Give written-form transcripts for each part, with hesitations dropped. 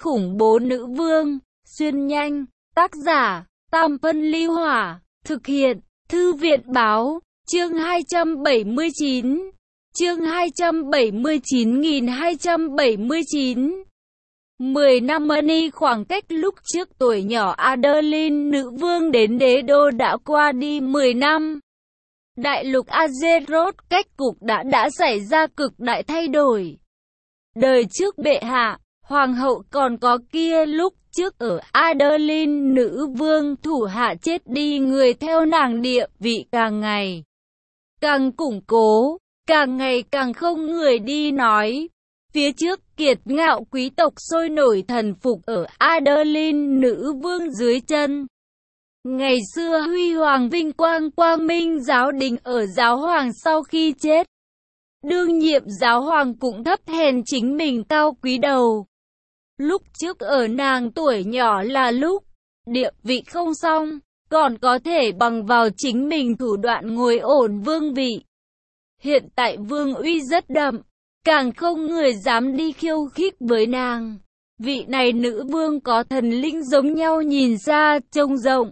khủng bố nữ vương, xuyên nhanh, tác giả, Tam Phân Ly Hỏa, thực hiện, Thư viện Báo, chương 279, chương 279.279. 10 năm Money khoảng cách lúc trước tuổi nhỏ Adeline nữ vương đến đế đô đã qua đi 10 năm. Đại lục Azeroth cách cục đã xảy ra cực đại thay đổi. Đời trước bệ hạ, hoàng hậu còn có kia lúc trước ở Adeline nữ vương thủ hạ chết đi, người theo nàng địa vị càng ngày càng củng cố, càng ngày càng không người đi nói. Phía trước kiệt ngạo quý tộc sôi nổi thần phục ở Adeline nữ vương dưới chân. Ngày xưa huy hoàng vinh quang quang minh giáo đình ở giáo hoàng sau khi chết, đương nhiệm giáo hoàng cũng thấp hèn chính mình cao quý đầu. Lúc trước ở nàng tuổi nhỏ là lúc địa vị không xong, còn có thể bằng vào chính mình thủ đoạn ngồi ổn vương vị. Hiện tại vương uy rất đậm, càng không người dám đi khiêu khích với nàng. Vị này nữ vương có thần linh giống nhau, nhìn ra trông rộng.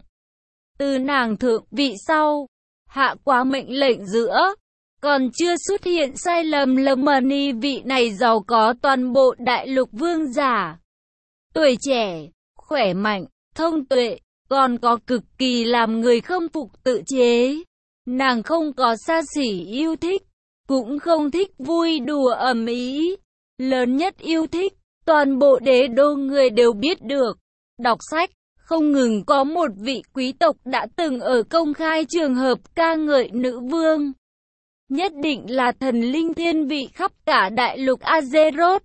Từ nàng thượng vị sau, hạ quá mệnh lệnh giữa, còn chưa xuất hiện sai lầm Money vị này giàu có toàn bộ đại lục vương giả. Tuổi trẻ, khỏe mạnh, thông tuệ, còn có cực kỳ làm người khâm phục tự chế. Nàng không có xa xỉ yêu thích, cũng không thích vui đùa ầm ĩ. Lớn nhất yêu thích, toàn bộ đế đô người đều biết được. Đọc sách, không ngừng có một vị quý tộc đã từng ở công khai trường hợp ca ngợi nữ vương. Nhất định là thần linh thiên vị khắp cả đại lục Azeroth,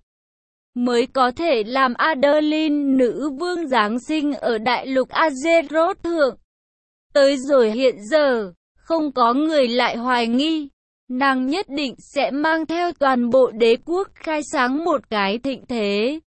mới có thể làm Adeline nữ vương giáng sinh ở đại lục Azeroth thượng. Tới rồi hiện giờ, không có người lại hoài nghi, nàng nhất định sẽ mang theo toàn bộ đế quốc khai sáng một cái thịnh thế.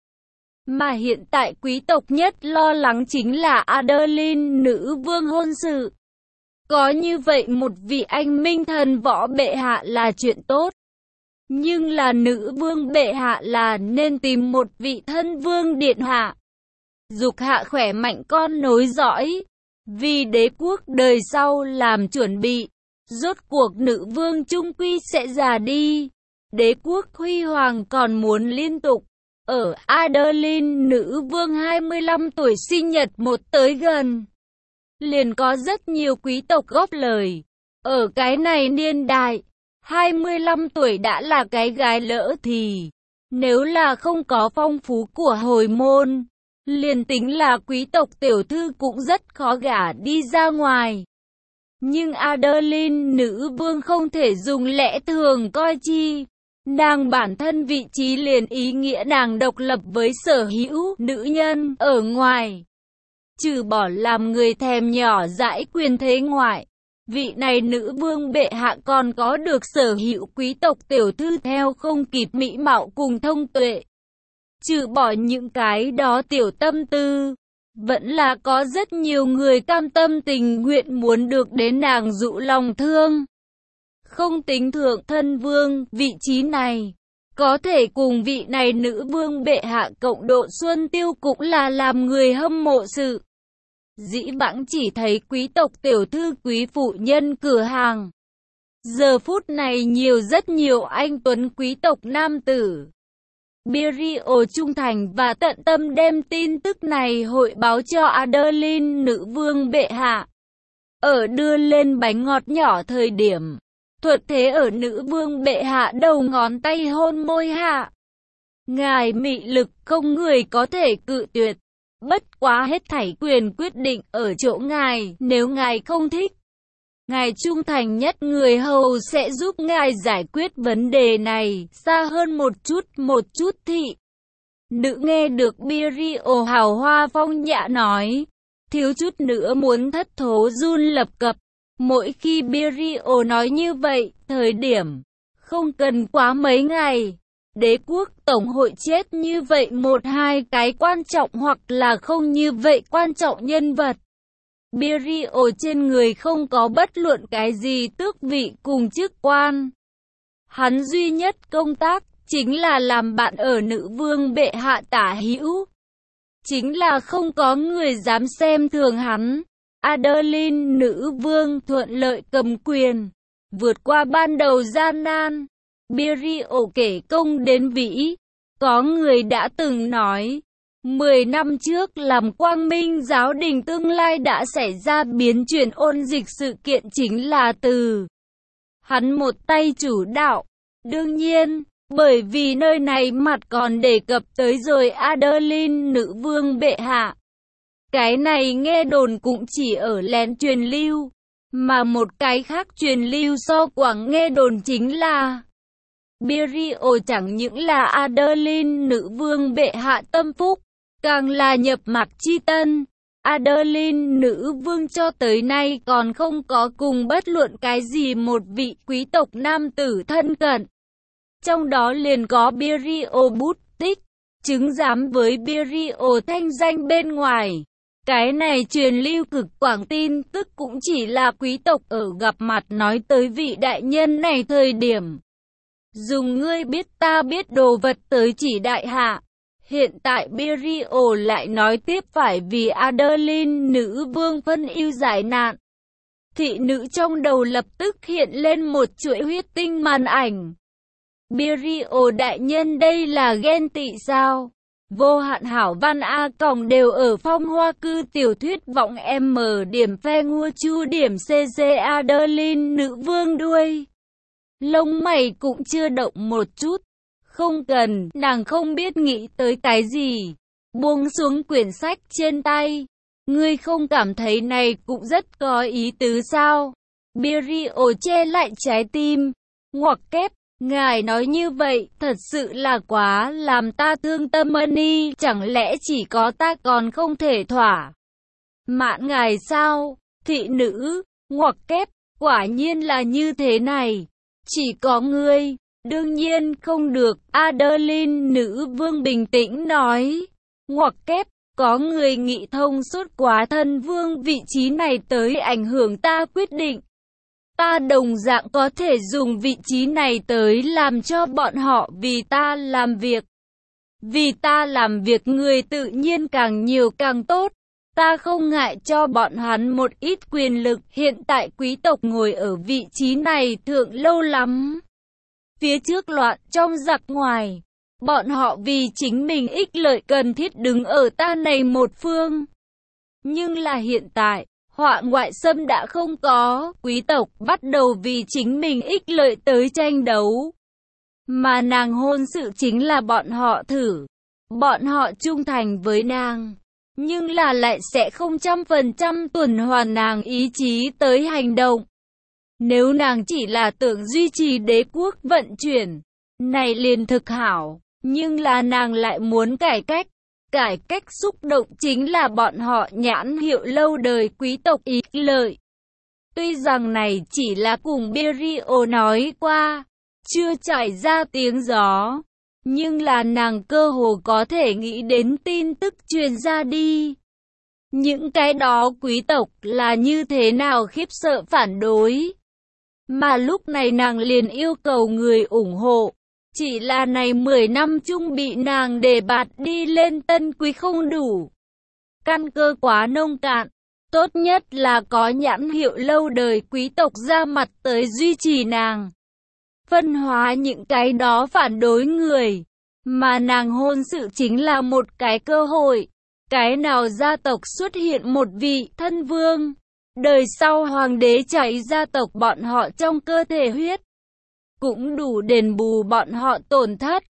Mà hiện tại quý tộc nhất lo lắng chính là Adeline nữ vương hôn sự. Có như vậy một vị anh minh thần võ bệ hạ là chuyện tốt. Nhưng là nữ vương bệ hạ là nên tìm một vị thân vương điện hạ. Dục hạ khỏe mạnh con nối dõi, vì đế quốc đời sau làm chuẩn bị. Rốt cuộc nữ vương trung quy sẽ già đi. Đế quốc huy hoàng còn muốn liên tục. Ở Adeline nữ vương 25 tuổi sinh nhật một tới gần, liền có rất nhiều quý tộc góp lời. Ở cái này niên đại, 25 tuổi đã là cái gái lỡ thì, nếu là không có phong phú của hồi môn, liền tính là quý tộc tiểu thư cũng rất khó gả đi ra ngoài. Nhưng Adeline nữ vương không thể dùng lẽ thường coi chi. Nàng bản thân vị trí liền ý nghĩa nàng độc lập với sở hữu nữ nhân ở ngoài. Trừ bỏ làm người thèm nhỏ dãi quyền thế ngoại, vị này nữ vương bệ hạ còn có được sở hữu quý tộc tiểu thư theo không kịp mỹ mạo cùng thông tuệ. Trừ bỏ những cái đó tiểu tâm tư, vẫn là có rất nhiều người cam tâm tình nguyện muốn được đến nàng dụ lòng thương. Không tính thượng thân vương, vị trí này, có thể cùng vị này nữ vương bệ hạ cộng độ xuân tiêu cũng là làm người hâm mộ sự. Dĩ vãng chỉ thấy quý tộc tiểu thư quý phụ nhân cửa hàng. Giờ phút này rất nhiều anh tuấn quý tộc nam tử. Birio trung thành và tận tâm đem tin tức này hội báo cho Adeline nữ vương bệ hạ. Ở đưa lên bánh ngọt nhỏ thời điểm, thuật thế ở nữ vương bệ hạ đầu ngón tay hôn môi hạ. Ngài mị lực không người có thể cự tuyệt. Bất quá hết thảy quyền quyết định ở chỗ ngài, nếu ngài không thích, ngài trung thành nhất người hầu sẽ giúp ngài giải quyết vấn đề này, xa hơn một chút thị. Nữ nghe được Birio hào hoa phong nhã nói, thiếu chút nữa muốn thất thố run lập cập. Mỗi khi Birio nói như vậy, thời điểm, không cần quá mấy ngày, đế quốc tổng hội chết như vậy một hai cái quan trọng hoặc là không như vậy quan trọng nhân vật. Birio trên người không có bất luận cái gì tước vị cùng chức quan. Hắn duy nhất công tác chính là làm bạn ở nữ vương bệ hạ tả hữu. chính là không có người dám xem thường hắn. Adeline nữ vương thuận lợi cầm quyền, vượt qua ban đầu gian nan. Birio kể công đến vĩ. Có người đã từng nói, 10 năm trước làm Quang Minh giáo đình tương lai đã xảy ra biến chuyển ôn dịch, sự kiện chính là từ hắn một tay chủ đạo. Đương nhiên, bởi vì nơi này mặt còn đề cập tới rồi Adeline nữ vương bệ hạ. Cái này nghe đồn cũng chỉ ở lén truyền lưu, mà một cái khác truyền lưu so quảng nghe đồn chính là Birio chẳng những là Adeline nữ vương bệ hạ tâm phúc, càng là nhập mạc chi tân. Adeline nữ vương cho tới nay còn không có cùng bất luận cái gì một vị quý tộc nam tử thân cận. Trong đó liền có Birio bút tích, chứng giám với Birio thanh danh bên ngoài. Cái này truyền lưu cực quảng tin tức cũng chỉ là quý tộc ở gặp mặt nói tới vị đại nhân này thời điểm. Dùng ngươi biết ta biết đồ vật tới chỉ đại hạ. Hiện tại Birio lại nói tiếp phải vì Adeline nữ vương phân ưu giải nạn. Thị nữ trong đầu lập tức hiện lên một chuỗi huyết tinh màn ảnh. Birio đại nhân đây là ghen tị sao? Vô hạn hảo văn A còng đều ở phong hoa cư tiểu thuyết vọng M điểm phe ngua chu điểm CG Adeline nữ vương đuôi. Lông mày cũng chưa động một chút. Không cần, nàng không biết nghĩ tới cái gì. Buông xuống quyển sách trên tay. Ngươi không cảm thấy này cũng rất có ý tứ sao? Birio che lại trái tim. Ngoặc kép, ngài nói như vậy, thật sự là quá làm ta thương tâm ân. Chẳng lẽ chỉ có ta còn không thể thỏa mãn ngài sao? Thị nữ, ngoặc kép, quả nhiên là như thế này. Chỉ có ngươi. Đương nhiên không được, Adeline nữ vương bình tĩnh nói. Ngoặc kép, có người nghĩ thông suốt quá thân vương vị trí này tới ảnh hưởng ta quyết định. Ta đồng dạng có thể dùng vị trí này tới làm cho bọn họ vì ta làm việc. Vì ta làm việc người tự nhiên càng nhiều càng tốt. Ta không ngại cho bọn hắn một ít quyền lực. Hiện tại quý tộc ngồi ở vị trí này thượng lâu lắm. Phía trước loạn trong giặc ngoài. Bọn họ vì chính mình ích lợi cần thiết đứng ở ta này một phương. Nhưng là hiện tại, họa ngoại xâm đã không có, quý tộc bắt đầu vì chính mình ích lợi tới tranh đấu. Mà nàng hôn sự chính là bọn họ thử. Bọn họ trung thành với nàng. Nhưng là lại sẽ không 100% tuần hoàn nàng ý chí tới hành động. Nếu nàng chỉ là tưởng duy trì đế quốc vận chuyển, này liền thực hảo, nhưng là nàng lại muốn cải cách. Cải cách xúc động chính là bọn họ nhãn hiệu lâu đời quý tộc ích lợi. Tuy rằng này chỉ là cùng Birio nói qua, chưa trải ra tiếng gió, nhưng là nàng cơ hồ có thể nghĩ đến tin tức truyền ra đi. Những cái đó quý tộc là như thế nào khiếp sợ phản đối. Mà lúc này nàng liền yêu cầu người ủng hộ. Chỉ là này 10 năm chung bị nàng đề bạt đi lên tân quý không đủ. Căn cơ quá nông cạn. Tốt nhất là có nhãn hiệu lâu đời quý tộc ra mặt tới duy trì nàng. Phân hóa những cái đó phản đối người. Mà nàng hôn sự chính là một cái cơ hội. Cái nào gia tộc xuất hiện một vị thân vương. Đời sau hoàng đế chảy gia tộc bọn họ trong cơ thể huyết. Cũng đủ đền bù bọn họ tổn thất.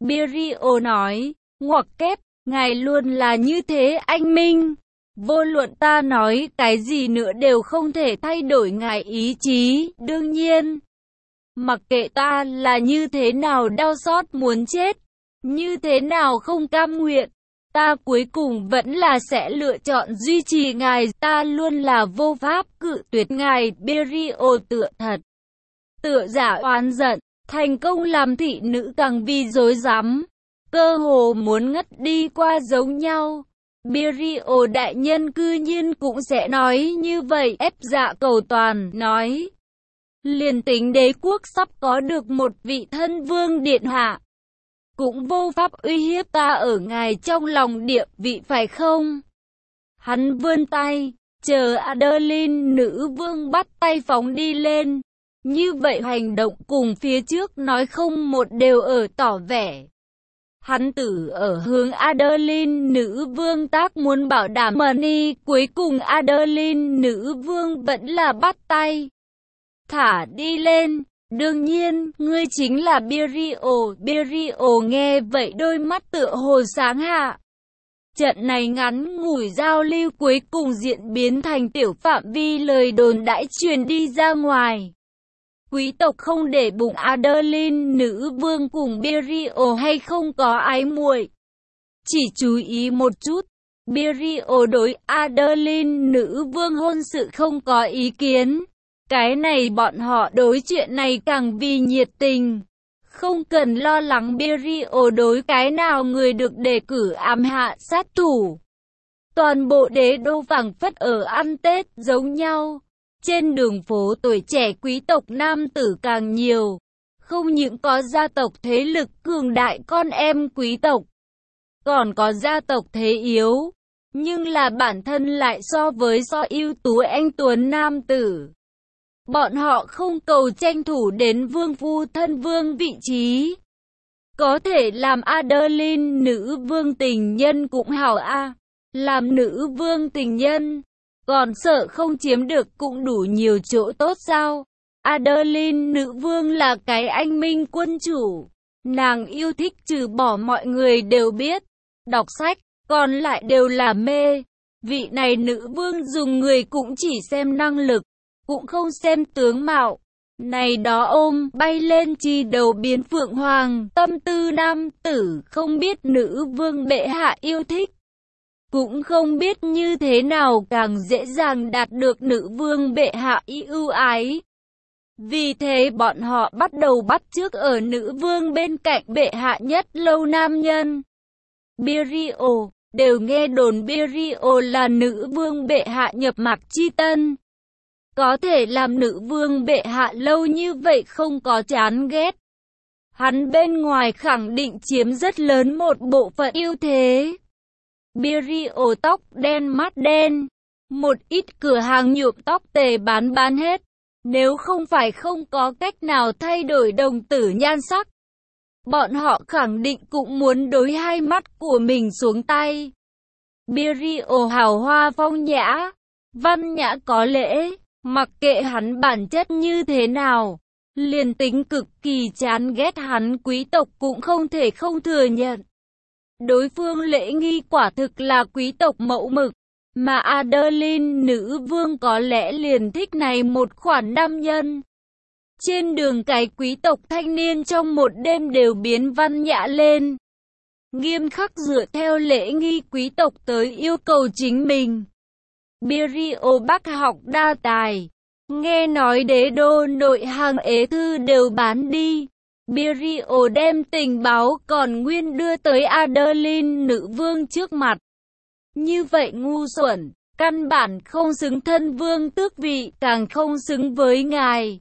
Birio nói, ngoặc kép, ngài luôn là như thế anh Minh. Vô luận ta nói cái gì nữa đều không thể thay đổi ngài ý chí, đương nhiên. Mặc kệ ta là như thế nào đau xót muốn chết, như thế nào không cam nguyện, ta cuối cùng vẫn là sẽ lựa chọn duy trì ngài, ta luôn là vô pháp cự tuyệt ngài. Birio tựa thật, tựa giả oán giận, thành công làm thị nữ càng vì rối rắm, cơ hồ muốn ngất đi qua giống nhau. Birio đại nhân cư nhiên cũng sẽ nói như vậy, ép dạ cầu toàn, nói. Liền tính đế quốc sắp có được một vị thân vương điện hạ. cũng vô pháp uy hiếp ta ở ngài trong lòng địa vị phải không? Hắn vươn tay, chờ Adeline nữ vương bắt tay phóng đi lên. Như vậy hành động cùng phía trước nói không một đều ở tỏ vẻ. Hắn tử ở hướng Adeline nữ vương tác muốn bảo đảm money, cuối cùng Adeline nữ vương vẫn là bắt tay. Thả đi lên, đương nhiên, ngươi chính là Birio. Birio nghe vậy đôi mắt tựa hồ sáng hạ. Trận này ngắn ngủi giao lưu cuối cùng diễn biến thành tiểu phạm vi lời đồn đãi truyền đi ra ngoài. Quý tộc không để bụng Adeline nữ vương cùng Birio hay không có ái muội. Chỉ chú ý một chút, Birio đối Adeline nữ vương hôn sự không có ý kiến. Cái này bọn họ đối chuyện này càng vì nhiệt tình. Không cần lo lắng Birio đối cái nào người được đề cử ám hạ sát thủ. Toàn bộ đế đô phảng phất ở ăn Tết giống nhau. Trên đường phố tuổi trẻ quý tộc nam tử càng nhiều. Không những có gia tộc thế lực cường đại con em quý tộc, còn có gia tộc thế yếu, nhưng là bản thân lại so ưu tú anh tuấn nam tử. Bọn họ không cầu tranh thủ đến vương phu thân vương vị trí. Có thể làm Adeline nữ vương tình nhân cũng hảo a. Làm nữ vương tình nhân, còn sợ không chiếm được cũng đủ nhiều chỗ tốt sao? Adeline nữ vương là cái anh minh quân chủ. Nàng yêu thích trừ bỏ mọi người đều biết. Đọc sách, còn lại đều là mê. Vị này nữ vương dùng người cũng chỉ xem năng lực, cũng không xem tướng mạo. Này đó ôm bay lên chi đầu biến phượng hoàng, tâm tư nam tử không biết nữ vương bệ hạ yêu thích. Cũng không biết như thế nào càng dễ dàng đạt được nữ vương bệ hạ ưu ái. Vì thế bọn họ bắt đầu bắt chước ở nữ vương bên cạnh bệ hạ nhất lâu nam nhân. Birio, đều nghe đồn Birio là nữ vương bệ hạ nhập mặc chi tân. Có thể làm nữ vương bệ hạ lâu như vậy không có chán ghét. Hắn bên ngoài khẳng định chiếm rất lớn một bộ phận ưu thế. Birio tóc đen mắt đen. Một ít cửa hàng nhuộm tóc tề bán hết. Nếu không phải không có cách nào thay đổi đồng tử nhan sắc, bọn họ khẳng định cũng muốn đối hai mắt của mình xuống tay. Birio hào hoa phong nhã, văn nhã có lễ, mặc kệ hắn bản chất như thế nào, liền tính cực kỳ chán ghét hắn quý tộc cũng không thể không thừa nhận. Đối phương lễ nghi quả thực là quý tộc mẫu mực, mà Adeline nữ vương có lẽ liền thích này một khoản nam nhân. Trên đường cái quý tộc thanh niên trong một đêm đều biến văn nhã lên. Nghiêm khắc dựa theo lễ nghi quý tộc tới yêu cầu chính mình. Birio bác học đa tài. Nghe nói đế đô nội hàng ế thư đều bán đi. Birio đem tình báo còn nguyên đưa tới Adeline nữ vương trước mặt. Như vậy ngu xuẩn, căn bản không xứng thân vương tước vị, càng không xứng với ngài.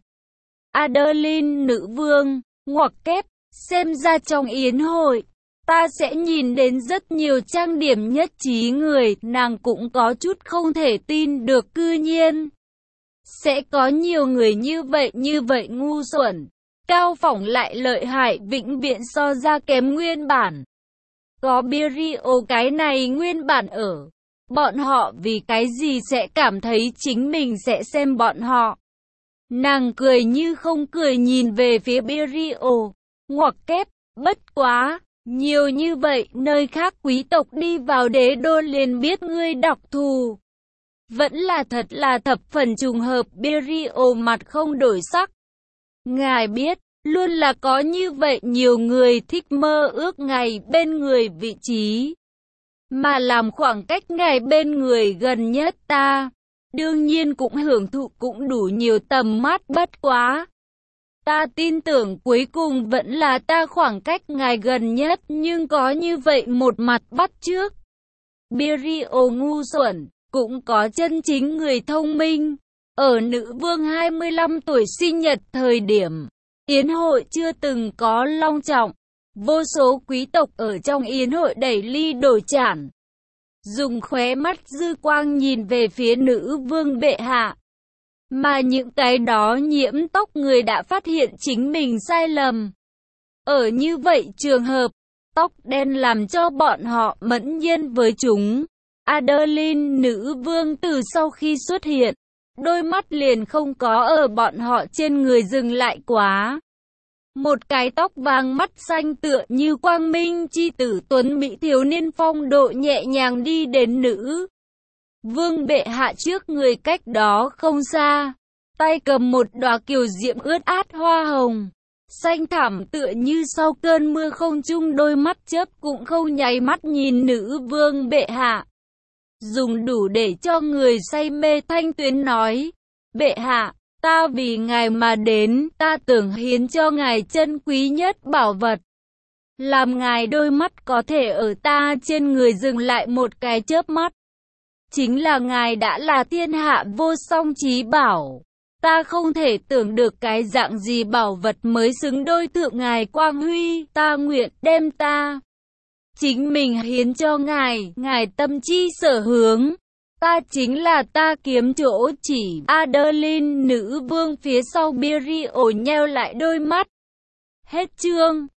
Adeline nữ vương, ngoặc kép, xem ra trong yến hội, ta sẽ nhìn đến rất nhiều trang điểm nhất trí người, nàng cũng có chút không thể tin được cư nhiên. Sẽ có nhiều người như vậy ngu xuẩn, cao phỏng lại lợi hại vĩnh viễn so ra kém nguyên bản. Có Birio cái này nguyên bản ở, bọn họ vì cái gì sẽ cảm thấy chính mình sẽ xem bọn họ. Nàng cười như không cười nhìn về phía Birio, ngoặc kép, bất quá, nhiều như vậy, nơi khác quý tộc đi vào đế đô liền biết ngươi đặc thù. Vẫn là thật là thập phần trùng hợp. Birio mặt không đổi sắc. Ngài biết, luôn là có như vậy nhiều người thích mơ ước ngài bên người vị trí. Mà làm khoảng cách ngài bên người gần nhất ta, đương nhiên cũng hưởng thụ cũng đủ nhiều tầm mắt bất quá. Ta tin tưởng cuối cùng vẫn là ta khoảng cách ngài gần nhất nhưng có như vậy một mặt bắt chước. Birio ngu xuẩn, cũng có chân chính người thông minh. Ở nữ vương 25 tuổi sinh nhật thời điểm, yến hội chưa từng có long trọng. Vô số quý tộc ở trong yến hội đẩy ly đổ chản, dùng khóe mắt dư quang nhìn về phía nữ vương bệ hạ. Mà những cái đó nhiễm tóc người đã phát hiện chính mình sai lầm. Ở như vậy trường hợp, tóc đen làm cho bọn họ mẫn nhiên với chúng. Adeline nữ vương từ sau khi xuất hiện, đôi mắt liền không có ở bọn họ trên người dừng lại quá. Một cái tóc vàng mắt xanh tựa như quang minh chi tử tuấn mỹ thiếu niên phong độ nhẹ nhàng đi đến nữ vương bệ hạ trước người cách đó không xa, tay cầm một đóa kiều diễm ướt át hoa hồng, xanh thẳm tựa như sau cơn mưa không trung, đôi mắt chớp cũng không nháy mắt nhìn nữ vương bệ hạ. Dùng đủ để cho người say mê thanh tuyến nói, bệ hạ, ta vì ngài mà đến, ta tưởng hiến cho ngài chân quý nhất bảo vật. Làm ngài đôi mắt có thể ở ta trên người dừng lại một cái chớp mắt. Chính là ngài đã là thiên hạ vô song chí bảo. Ta không thể tưởng được cái dạng gì bảo vật mới xứng đôi thượng ngài quang huy. Ta nguyện đem ta chính mình hiến cho ngài, ngài tâm chi sở hướng. Ta chính là ta kiếm chỗ chỉ. Adeline nữ vương phía sau Birio nheo lại đôi mắt. Hết chương.